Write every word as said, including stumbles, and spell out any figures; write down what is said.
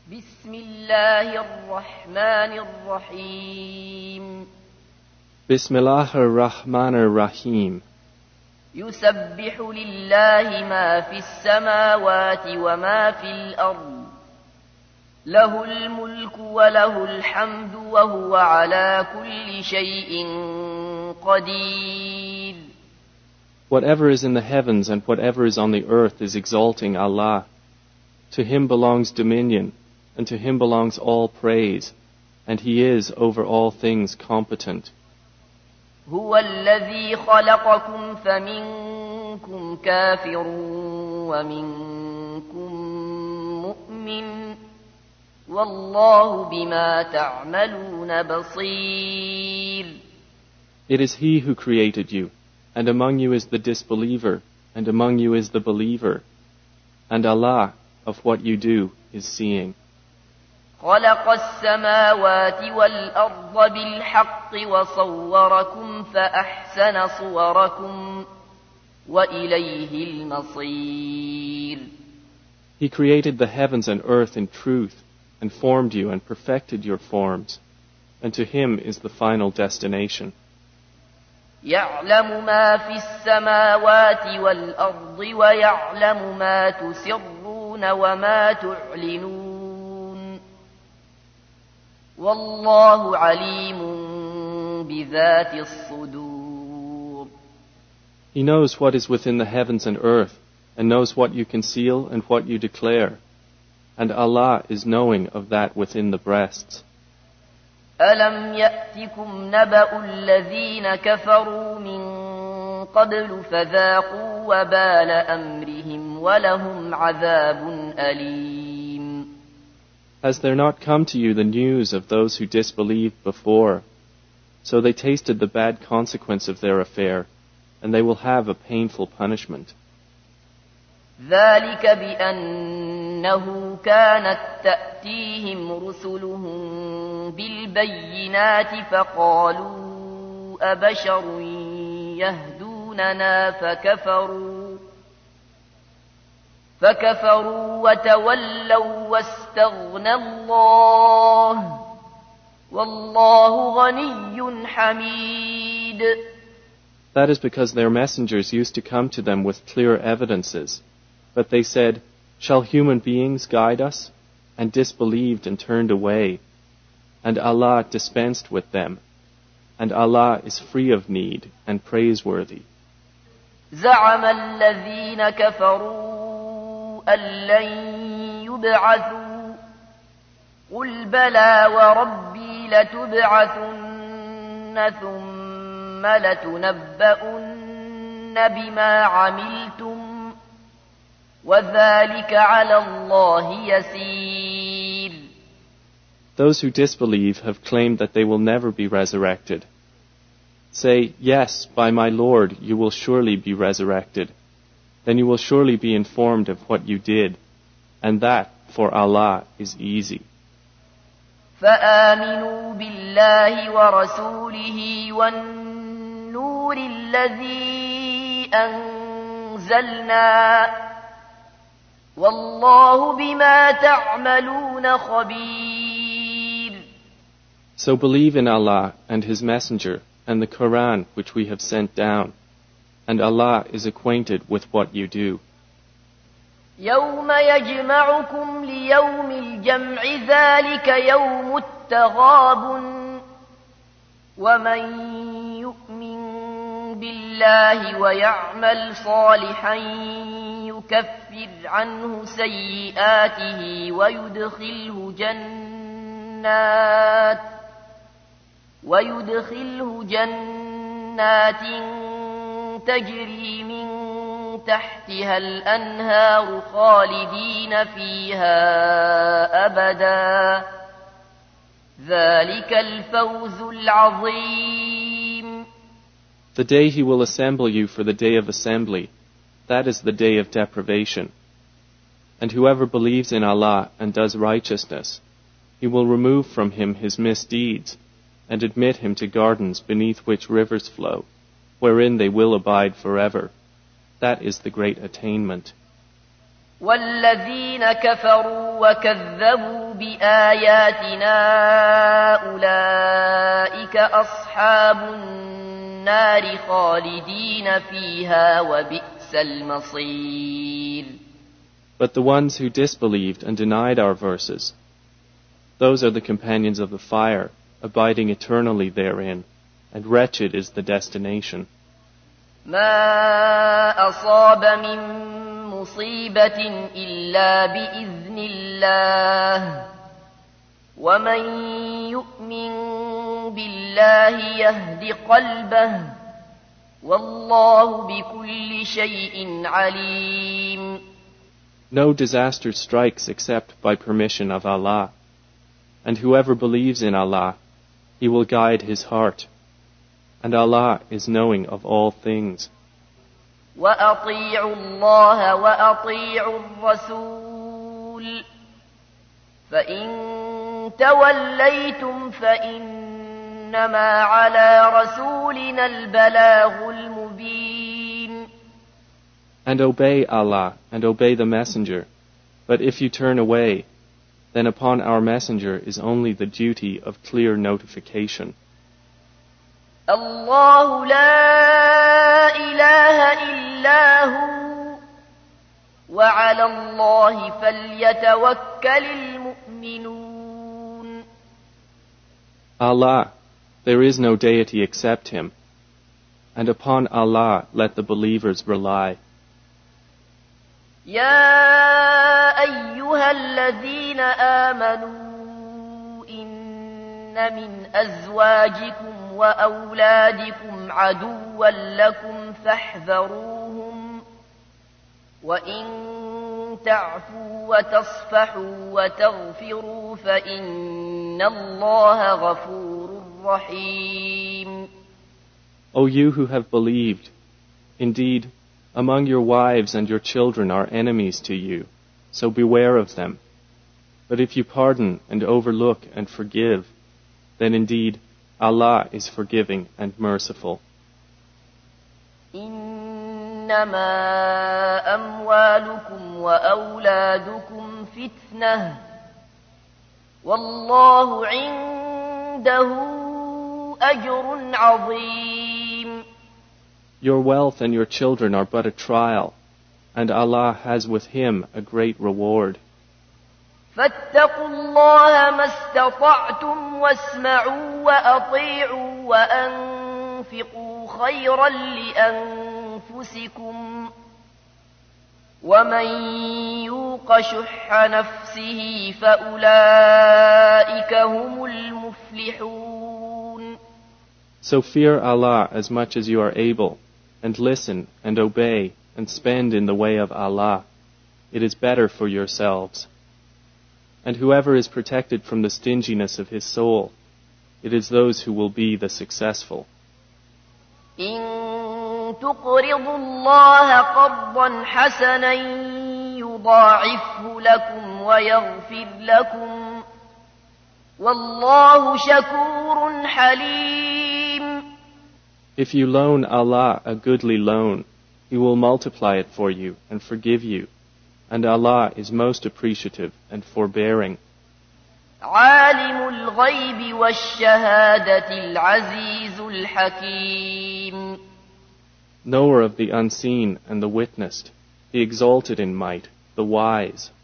بسم الله الرحمن الرحيم بسم الله الرحمن الرحيم يسبح لله ما في السماوات وما في الأرض له الملك وله الحمد وهو على كل شيء قدير. Whatever is in the heavens and whatever is on the earth is exalting Allah. To Him belongs dominion, and to Him belongs all praise, and He is over all things competent. هو الذي خلقكم فمنكم كافر ومنكم مؤمن والله بما تعملون بصير. It is He who created you, and among you is the disbeliever, and among you is the believer, and Allah of what you do is seeing. خلق السماوات والأرض بالحق وصوركم فأحسن صوركم وإليه المصير. He created the heavens and earth in truth, and formed you and perfected your forms, and to Him is the final destination. يعلم ما في السماوات والأرض ويعلم ما تسرون وما تعلنون والله عليم بذات الصدور. He knows what is within the heavens and earth, and knows what you conceal and what you declare, and Allah is knowing of that within the breasts. ألم يأتكم نبأ الذين كفروا من قبل فذاقوا وبال أمرهم ولهم عذاب أليم. Has there not come to you the news of those who disbelieved before? So they tasted the bad consequence of their affair, and they will have a painful punishment. ذلك بأنه كانت تأتيهم رسلهم بالبينات فقالوا أبشر يهدوننا فكفروا فكفروا وتولوا واستغنى الله والله غني حميد. That is because their messengers used to come to them with clear evidences. But they said, shall human beings guide us? And disbelieved and turned away. And Allah dispensed with them. And Allah is free of need and praiseworthy. زعم الذين كفروا أن لن يبعثوا قل بلى وربي لتبعثن ثم لتنبؤن بما عملتم وَذَلِكَ عَلَى اللَّهِ يَسِيرٌ. Those who disbelieve have claimed that they will never be resurrected. Say, yes, by my Lord, you will surely be resurrected. Then you will surely be informed of what you did, and that, for Allah, is easy. فَآمِنُوا بِاللَّهِ وَرَسُولِهِ وَالنُّورِ الَّذِي أَنزَلْنَا والله بما تعملون خبير. So believe in Allah and His Messenger and the Quran which we have sent down, and Allah is acquainted with what you do. يوم يجمعكم ليوم الجمع ذلك يوم التغابن ومن يؤمن بالله ويعمل صالحا يكفر عنه سيئاته ويدخله جنات ويدخله جنات تجري من تحتها الأنهار خالدين فيها أبدا ذلك الفوز العظيم. The day He will assemble you for the day of assembly, that is the day of deprivation. And whoever believes in Allah and does righteousness, He will remove from him his misdeeds and admit him to gardens beneath which rivers flow, wherein they will abide forever. That is the great attainment. والذين كفروا وكذبوا بآياتنا أولئك أصحاب النار خالدين فيها وبئس المصير. But the ones who disbelieved and denied our verses, those are the companions of the fire, abiding eternally therein, and wretched is the destination. ما أصاب من مصيبة إلا بإذن الله ومن يؤمن بالله يهد قلبه والله بكل شيء عليم. No disaster strikes except by permission of Allah, and whoever believes in Allah, He will guide his heart, and Allah is knowing of all things. وأطيعوا الله وأطيعوا الرسول فإن توليتم فإنما على رسولنا البلاغ المبين. And obey Allah and obey the Messenger, but if you turn away, then upon our Messenger is only the duty of clear notification. الله لا إله إلا هو وعلى الله فليتوكل المؤمنون. Allah, there is no deity except Him, and upon Allah let the believers rely. يا أيها الذين آمنوا إن من أزواجكم وأولادكم عدوا لكم فاحذروهم وإن تعفوا وتصفحوا وتغفروا فإن الله غفور رحيم. O you who have believed, indeed, among your wives and your children are enemies to you, so beware of them. But if you pardon and overlook and forgive, then indeed Allah is forgiving and merciful. إنما أموالكم وأولادكم فتنة والله عنده أجر عظيم. Your wealth and your children are but a trial, and Allah has with Him a great reward. فاتقوا الله ما استطعتم واسمعوا وأطيعوا وأنفقوا خيرا لأنفسكم ومن يوق شح نفسه فأولئك هم المفلحون. So fear Allah as much as you are able, and listen and obey and spend in the way of Allah. It is better for yourselves. And whoever is protected from the stinginess of his soul, it is those who will be the successful. إن تقرضوا الله قرضا حسنا يضاعفه لكم ويغفر لكم والله شكور حليم. If you loan Allah a goodly loan, He will multiply it for you and forgive you, and Allah is most appreciative and forbearing. عالم الغيب والشهادة العزيز الحكيم. Knower of the unseen and the witnessed, the exalted in might, the wise.